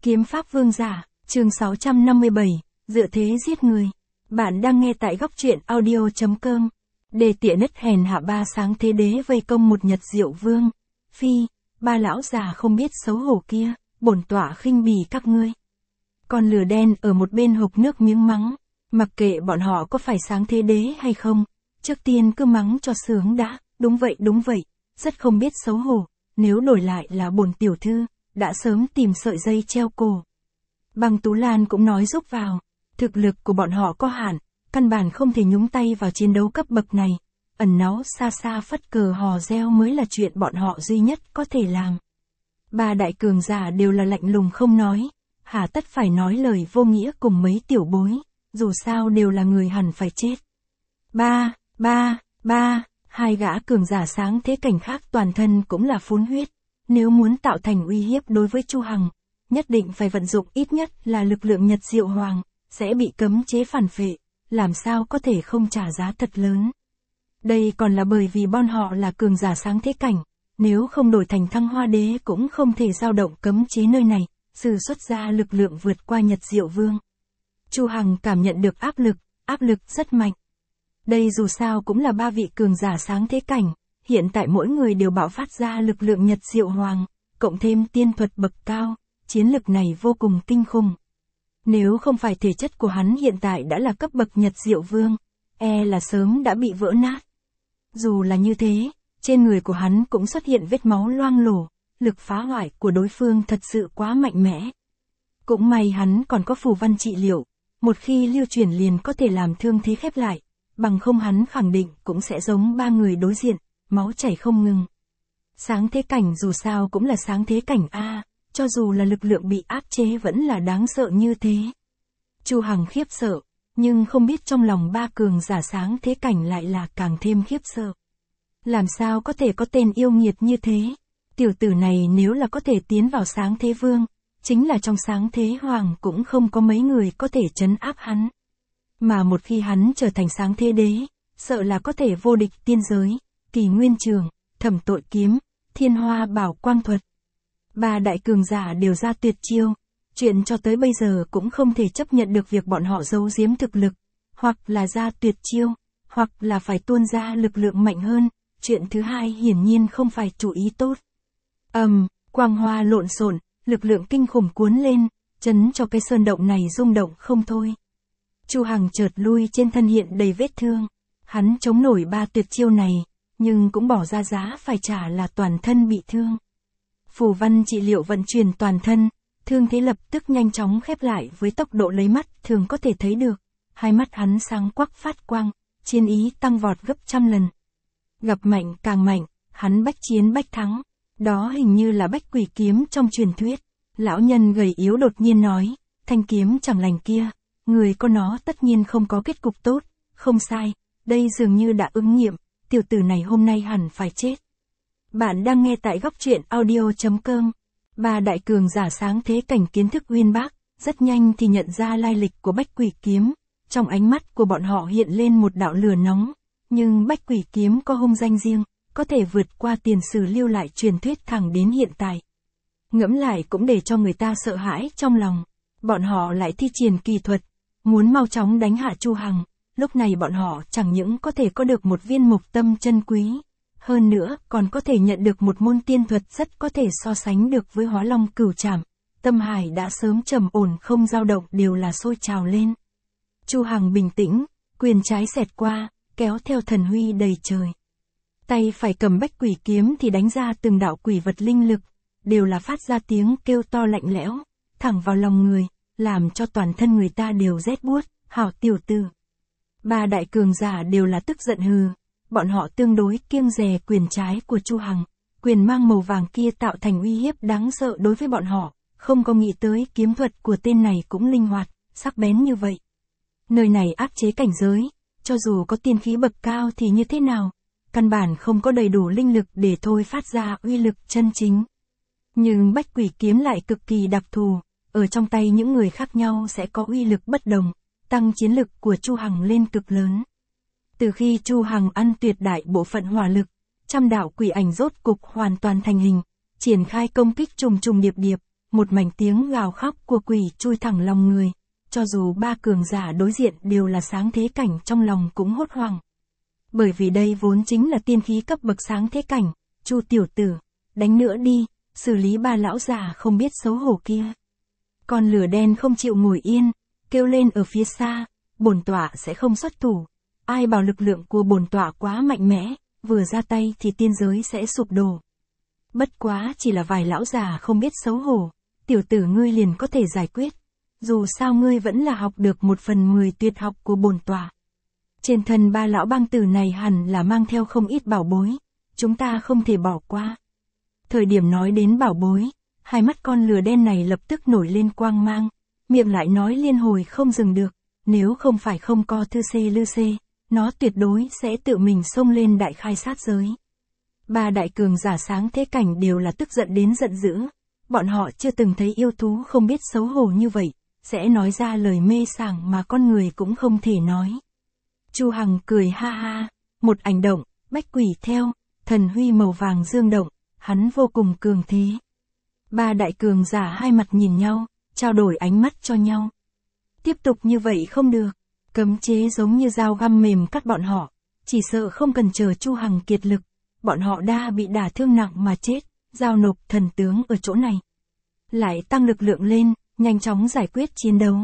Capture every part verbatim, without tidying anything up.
Kiếm pháp vương giả, chương sáu trăm năm mươi bảy, dựa thế giết người. Bạn đang nghe tại góc truyện audio chấm com. Đề tỉa nứt hèn hạ ba sáng thế đế vây công một nhật diệu vương. Phi, ba lão già không biết xấu hổ kia, bổn tọa khinh bỉ các ngươi. Con lửa đen ở một bên hộc nước miếng mắng, mặc kệ bọn họ có phải sáng thế đế hay không, trước tiên cứ mắng cho sướng đã, đúng vậy đúng vậy, rất không biết xấu hổ, nếu đổi lại là bổn tiểu thư, đã sớm tìm sợi dây treo cổ. Băng Tú Lan cũng nói giúp vào, thực lực của bọn họ có hạn, căn bản không thể nhúng tay vào chiến đấu cấp bậc này, ẩn náu xa xa phất cờ hò reo mới là chuyện bọn họ duy nhất có thể làm. Ba đại cường giả đều là lạnh lùng không nói, hà tất phải nói lời vô nghĩa cùng mấy tiểu bối, dù sao đều là người hẳn phải chết. Ba, ba, ba, hai gã cường giả sáng thế cảnh khác toàn thân cũng là phun huyết. Nếu muốn tạo thành uy hiếp đối với Chu Hằng, nhất định phải vận dụng ít nhất là lực lượng Nhật Diệu Hoàng, sẽ bị cấm chế phản phệ, làm sao có thể không trả giá thật lớn. Đây còn là bởi vì bọn họ là cường giả sáng thế cảnh, nếu không đổi thành Thăng Hoa Đế cũng không thể dao động cấm chế nơi này, sử xuất ra lực lượng vượt qua Nhật Diệu Vương. Chu Hằng cảm nhận được áp lực, áp lực rất mạnh. Đây dù sao cũng là ba vị cường giả sáng thế cảnh. Hiện tại mỗi người đều bạo phát ra lực lượng Nhật Diệu Hoàng, cộng thêm tiên thuật bậc cao, chiến lực này vô cùng kinh khủng. Nếu không phải thể chất của hắn hiện tại đã là cấp bậc Nhật Diệu Vương, e là sớm đã bị vỡ nát. Dù là như thế, trên người của hắn cũng xuất hiện vết máu loang lổ, lực phá hoại của đối phương thật sự quá mạnh mẽ. Cũng may hắn còn có phù văn trị liệu, một khi lưu chuyển liền có thể làm thương thế khép lại, bằng không hắn khẳng định cũng sẽ giống ba người đối diện. Máu chảy không ngừng. Sáng thế cảnh dù sao cũng là sáng thế cảnh A, cho dù là lực lượng bị áp chế vẫn là đáng sợ như thế. Chu Hằng khiếp sợ, nhưng không biết trong lòng ba cường giả sáng thế cảnh lại là càng thêm khiếp sợ. Làm sao có thể có tên yêu nghiệt như thế? Tiểu tử này nếu là có thể tiến vào sáng thế vương, chính là trong sáng thế hoàng cũng không có mấy người có thể trấn áp hắn. Mà một khi hắn trở thành sáng thế đế, sợ là có thể vô địch tiên giới. Kỳ Nguyên Trường, Thẩm Tội Kiếm, Thiên Hoa Bảo Quang Thuật. Ba đại cường giả đều ra tuyệt chiêu, chuyện cho tới bây giờ cũng không thể chấp nhận được việc bọn họ giấu giếm thực lực, hoặc là ra tuyệt chiêu, hoặc là phải tuôn ra lực lượng mạnh hơn, chuyện thứ hai hiển nhiên không phải chủ ý tốt. Ầm, um, quang hoa lộn xộn, lực lượng kinh khủng cuốn lên, chấn cho cái sơn động này rung động không thôi. Chu Hằng chợt lui trên thân hiện đầy vết thương, hắn chống nổi ba tuyệt chiêu này. Nhưng cũng bỏ ra giá phải trả là toàn thân bị thương. Phù văn trị liệu vận chuyển toàn thân, thương thế lập tức nhanh chóng khép lại với tốc độ lấy mắt thường có thể thấy được. Hai mắt hắn sáng quắc phát quang, chiến ý tăng vọt gấp trăm lần. Gặp mạnh càng mạnh, hắn bách chiến bách thắng. Đó hình như là bách quỷ kiếm trong truyền thuyết. Lão nhân gầy yếu đột nhiên nói, thanh kiếm chẳng lành kia, người có nó tất nhiên không có kết cục tốt. Không sai, đây dường như đã ứng nghiệm. Tiểu tử này hôm nay hẳn phải chết. Bạn đang nghe tại góc truyện audio chấm com. Ba đại cường giả sáng thế cảnh kiến thức uyên bác, rất nhanh thì nhận ra lai lịch của bách quỷ kiếm. Trong ánh mắt của bọn họ hiện lên một đạo lửa nóng. Nhưng bách quỷ kiếm có hung danh riêng, có thể vượt qua tiền sử lưu lại truyền thuyết thẳng đến hiện tại. Ngẫm lại cũng để cho người ta sợ hãi trong lòng. Bọn họ lại thi triển kỳ thuật, muốn mau chóng đánh hạ Chu Hằng. Lúc này bọn họ chẳng những có thể có được một viên mộc tâm chân quý, hơn nữa còn có thể nhận được một môn tiên thuật rất có thể so sánh được với Hóa Long Cửu Trảm. Tâm hải đã sớm trầm ổn không dao động đều là sôi trào lên. Chu Hằng bình tĩnh, quyền trái xẹt qua, kéo theo thần huy đầy trời. Tay phải cầm bách quỷ kiếm thì đánh ra từng đạo quỷ vật linh lực, đều là phát ra tiếng kêu to lạnh lẽo, thẳng vào lòng người, làm cho toàn thân người ta đều rét buốt. Hảo tiểu tử. Ba đại cường giả đều là tức giận hừ, bọn họ tương đối kiêng dè quyền trái của Chu Hằng, quyền mang màu vàng kia tạo thành uy hiếp đáng sợ đối với bọn họ, không có nghĩ tới kiếm thuật của tên này cũng linh hoạt, sắc bén như vậy. Nơi này áp chế cảnh giới, cho dù có tiên khí bậc cao thì như thế nào, căn bản không có đầy đủ linh lực để thôi phát ra uy lực chân chính. Nhưng bách quỷ kiếm lại cực kỳ đặc thù, ở trong tay những người khác nhau sẽ có uy lực bất đồng. Tăng chiến lực của Chu Hằng lên cực lớn. Từ khi Chu Hằng ăn tuyệt đại bộ phận hỏa lực, trăm đạo quỷ ảnh rốt cục hoàn toàn thành hình, triển khai công kích trùng trùng điệp điệp, một mảnh tiếng gào khóc của quỷ chui thẳng lòng người, cho dù ba cường giả đối diện đều là sáng thế cảnh trong lòng cũng hốt hoảng. Bởi vì đây vốn chính là tiên khí cấp bậc sáng thế cảnh, Chu tiểu tử, đánh nữa đi, xử lý ba lão già không biết xấu hổ kia. Con lửa đen không chịu ngồi yên, kêu lên ở phía xa, bổn tọa sẽ không xuất thủ. Ai bảo lực lượng của bổn tọa quá mạnh mẽ, vừa ra tay thì tiên giới sẽ sụp đổ. Bất quá chỉ là vài lão già không biết xấu hổ, tiểu tử ngươi liền có thể giải quyết. Dù sao ngươi vẫn là học được một phần mười tuyệt học của bổn tọa. Trên thân ba lão bang tử này hẳn là mang theo không ít bảo bối, chúng ta không thể bỏ qua. Thời điểm nói đến bảo bối, hai mắt con lừa đen này lập tức nổi lên quang mang, miệng lại nói liên hồi không dừng được, nếu không phải không co thư xê lư xê, nó tuyệt đối sẽ tự mình xông lên đại khai sát giới. Ba đại cường giả sáng thế cảnh đều là tức giận đến giận dữ, bọn họ chưa từng thấy yêu thú không biết xấu hổ như vậy, sẽ nói ra lời mê sảng mà con người cũng không thể nói. Chu Hằng cười ha ha, một ảnh động, bách quỷ theo, thần huy màu vàng dương động, hắn vô cùng cường thế. Ba đại cường giả hai mặt nhìn nhau, trao đổi ánh mắt cho nhau. Tiếp tục như vậy không được, cấm chế giống như dao găm mềm cắt bọn họ, chỉ sợ không cần chờ Chu Hằng kiệt lực, bọn họ đã bị đả thương nặng mà chết, giao nộp thần tướng ở chỗ này. Lại tăng lực lượng lên, nhanh chóng giải quyết chiến đấu.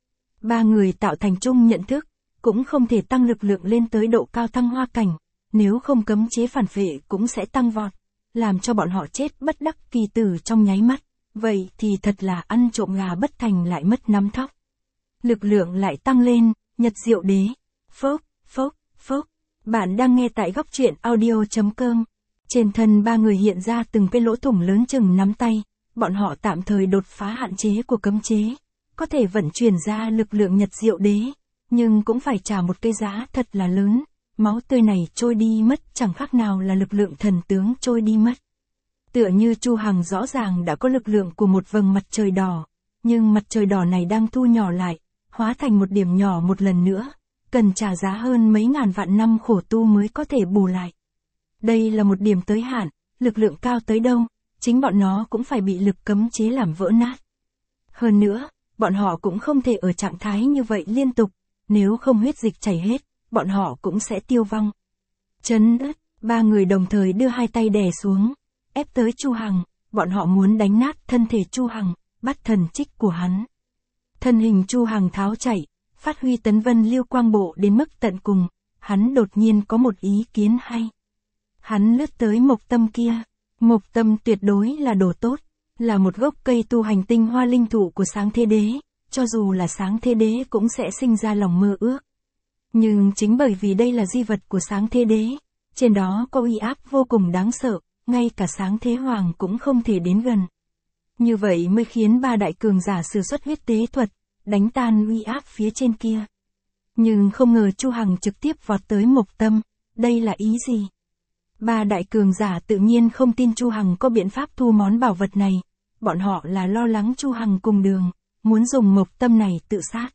Ba người tạo thành chung nhận thức, cũng không thể tăng lực lượng lên tới độ cao thăng hoa cảnh, nếu không cấm chế phản phệ cũng sẽ tăng vọt, làm cho bọn họ chết bất đắc kỳ tử trong nháy mắt, vậy thì thật là ăn trộm gà bất thành lại mất nắm thóc. Lực lượng lại tăng lên, Nhật Diệu Đế, phốc, phốc, phốc, bạn đang nghe tại góc truyện audio.com, trên thân ba người hiện ra từng cái lỗ thủng lớn chừng nắm tay, bọn họ tạm thời đột phá hạn chế của cấm chế, có thể vận chuyển ra lực lượng Nhật Diệu Đế, nhưng cũng phải trả một cái giá thật là lớn, máu tươi này trôi đi mất chẳng khác nào là lực lượng thần tướng trôi đi mất. Tựa như Chu Hằng rõ ràng đã có lực lượng của một vầng mặt trời đỏ, nhưng mặt trời đỏ này đang thu nhỏ lại, hóa thành một điểm nhỏ một lần nữa, cần trả giá hơn mấy ngàn vạn năm khổ tu mới có thể bù lại. Đây là một điểm tới hạn, lực lượng cao tới đâu, chính bọn nó cũng phải bị lực cấm chế làm vỡ nát. Hơn nữa, bọn họ cũng không thể ở trạng thái như vậy liên tục, nếu không huyết dịch chảy hết, bọn họ cũng sẽ tiêu vong. Chấn ất, ba người đồng thời đưa hai tay đè xuống, ép tới Chu Hằng, bọn họ muốn đánh nát thân thể Chu Hằng, bắt thần trích của hắn. Thân hình Chu Hằng tháo chạy, phát huy tấn vân lưu quang bộ đến mức tận cùng, hắn đột nhiên có một ý kiến hay. Hắn lướt tới mộc tâm kia, mộc tâm tuyệt đối là đồ tốt, là một gốc cây tu hành tinh hoa linh thụ của sáng thế đế, cho dù là sáng thế đế cũng sẽ sinh ra lòng mơ ước. Nhưng chính bởi vì đây là di vật của sáng thế đế, trên đó có uy áp vô cùng đáng sợ, ngay cả sáng thế hoàng cũng không thể đến gần. Như vậy mới khiến ba đại cường giả sử xuất huyết tế thuật, đánh tan uy áp phía trên kia. Nhưng không ngờ Chu Hằng trực tiếp vọt tới mộc tâm, đây là ý gì? Ba đại cường giả tự nhiên không tin Chu Hằng có biện pháp thu món bảo vật này, bọn họ là lo lắng Chu Hằng cùng đường, muốn dùng mộc tâm này tự sát.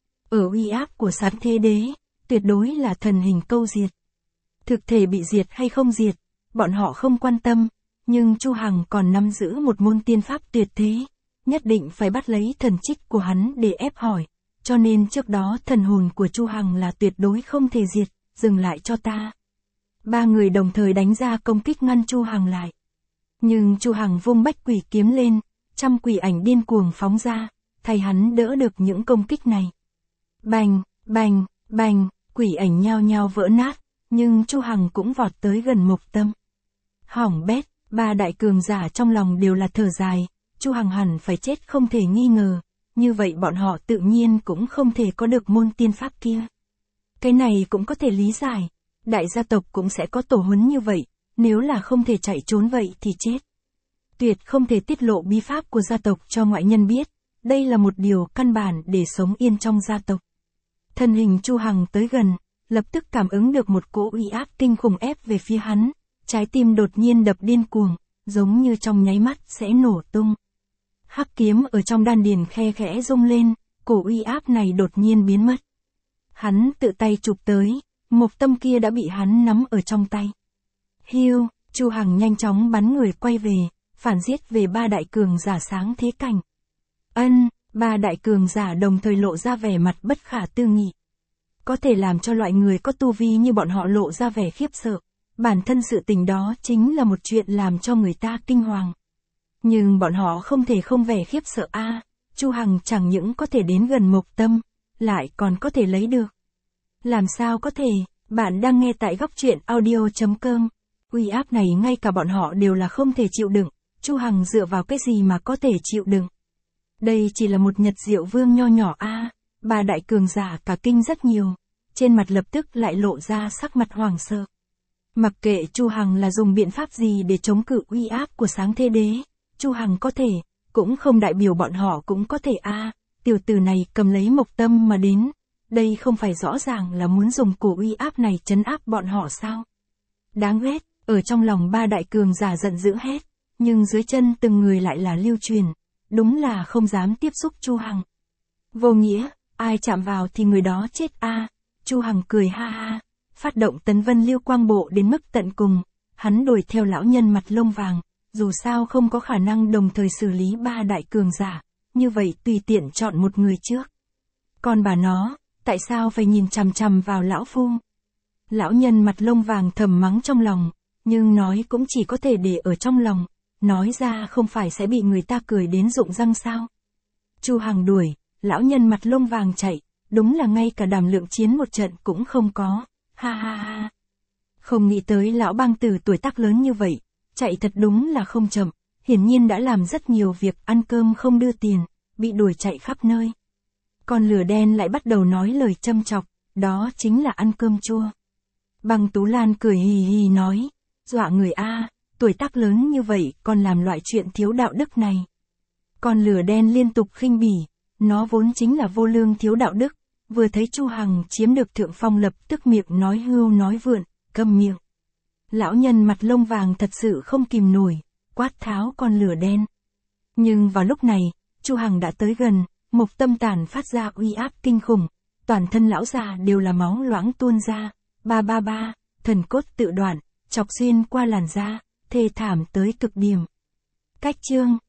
Ở uy áp của sáng thế đế, tuyệt đối là thần hình câu diệt. Thực thể bị diệt hay không diệt, bọn họ không quan tâm, nhưng Chu Hằng còn nắm giữ một môn tiên pháp tuyệt thế, nhất định phải bắt lấy thần trích của hắn để ép hỏi, cho nên trước đó thần hồn của Chu Hằng là tuyệt đối không thể diệt, dừng lại cho ta. Ba người đồng thời đánh ra công kích ngăn Chu Hằng lại. Nhưng Chu Hằng vung bách quỷ kiếm lên, trăm quỷ ảnh điên cuồng phóng ra, thay hắn đỡ được những công kích này. Bành, bành, bành, quỷ ảnh nhao nhao vỡ nát, nhưng Chu Hằng cũng vọt tới gần mộc tâm. Hỏng bét, ba đại cường giả trong lòng đều là thở dài, Chu Hằng hẳn phải chết không thể nghi ngờ, như vậy bọn họ tự nhiên cũng không thể có được môn tiên pháp kia. Cái này cũng có thể lý giải, đại gia tộc cũng sẽ có tổ huấn như vậy, nếu là không thể chạy trốn vậy thì chết. Tuyệt không thể tiết lộ bí pháp của gia tộc cho ngoại nhân biết, đây là một điều căn bản để sống yên trong gia tộc. Thân hình Chu Hằng tới gần, lập tức cảm ứng được một cỗ uy áp kinh khủng ép về phía hắn, trái tim đột nhiên đập điên cuồng, giống như trong nháy mắt sẽ nổ tung. Hắc kiếm ở trong đan điền khe khẽ rung lên, cổ uy áp này đột nhiên biến mất. Hắn tự tay chụp tới, mộc tâm kia đã bị hắn nắm ở trong tay. Hiu, Chu Hằng nhanh chóng bắn người quay về, phản giết về ba đại cường giả sáng thế cảnh. Ân, ba đại cường giả đồng thời lộ ra vẻ mặt bất khả tư nghị. Có thể làm cho loại người có tu vi như bọn họ lộ ra vẻ khiếp sợ. Bản thân sự tình đó chính là một chuyện làm cho người ta kinh hoàng. Nhưng bọn họ không thể không vẻ khiếp sợ a. À, Chu Hằng chẳng những có thể đến gần Mộc Tâm, lại còn có thể lấy được. Làm sao có thể, bạn đang nghe tại góc truyện audio chấm com. Uy áp này ngay cả bọn họ đều là không thể chịu đựng, Chu Hằng dựa vào cái gì mà có thể chịu đựng. Đây chỉ là một Nhật Diệu Vương nho nhỏ a. À, ba đại cường giả cả kinh rất nhiều, trên mặt lập tức lại lộ ra sắc mặt hoảng sợ. Mặc kệ Chu Hằng là dùng biện pháp gì để chống cự uy áp của sáng thế đế, Chu Hằng có thể, cũng không đại biểu bọn họ cũng có thể a. À, tiểu tử này cầm lấy Mộc Tâm mà đến, đây không phải rõ ràng là muốn dùng cổ uy áp này trấn áp bọn họ sao? Đáng ghét, ở trong lòng ba đại cường giả giận dữ hết, nhưng dưới chân từng người lại là lưu truyền, đúng là không dám tiếp xúc Chu Hằng. Vô nghĩa, ai chạm vào thì người đó chết a. À, Chu Hằng cười ha ha, phát động tấn vân lưu quang bộ đến mức tận cùng, hắn đuổi theo lão nhân mặt lông vàng, dù sao không có khả năng đồng thời xử lý ba đại cường giả, như vậy tùy tiện chọn một người trước. Còn bà nó, tại sao phải nhìn chằm chằm vào lão phu? Lão nhân mặt lông vàng thầm mắng trong lòng, nhưng nói cũng chỉ có thể để ở trong lòng, nói ra không phải sẽ bị người ta cười đến rụng răng sao? Chu Hằng đuổi, lão nhân mặt lông vàng chạy, đúng là ngay cả đảm lượng chiến một trận cũng không có, ha ha ha. Không nghĩ tới lão bang tử tuổi tác lớn như vậy, chạy thật đúng là không chậm, hiển nhiên đã làm rất nhiều việc ăn cơm không đưa tiền, bị đuổi chạy khắp nơi. Con lửa đen lại bắt đầu nói lời châm chọc, đó chính là ăn cơm chua. Băng Tú Lan cười hì hì nói, dọa người a, tuổi tác lớn như vậy còn làm loại chuyện thiếu đạo đức này. Con lửa đen liên tục khinh bỉ, nó vốn chính là vô lương thiếu đạo đức, vừa thấy Chu Hằng chiếm được thượng phong lập tức miệng nói hưu nói vượn, câm miệng. Lão nhân mặt lông vàng thật sự không kìm nổi, quát tháo con lửa đen. Nhưng vào lúc này, Chu Hằng đã tới gần, Mộc Tâm tản phát ra uy áp kinh khủng, toàn thân lão già đều là máu loãng tuôn ra, ba ba ba, thần cốt tự đoạn, chọc xuyên qua làn da, thê thảm tới cực điểm. Cách chương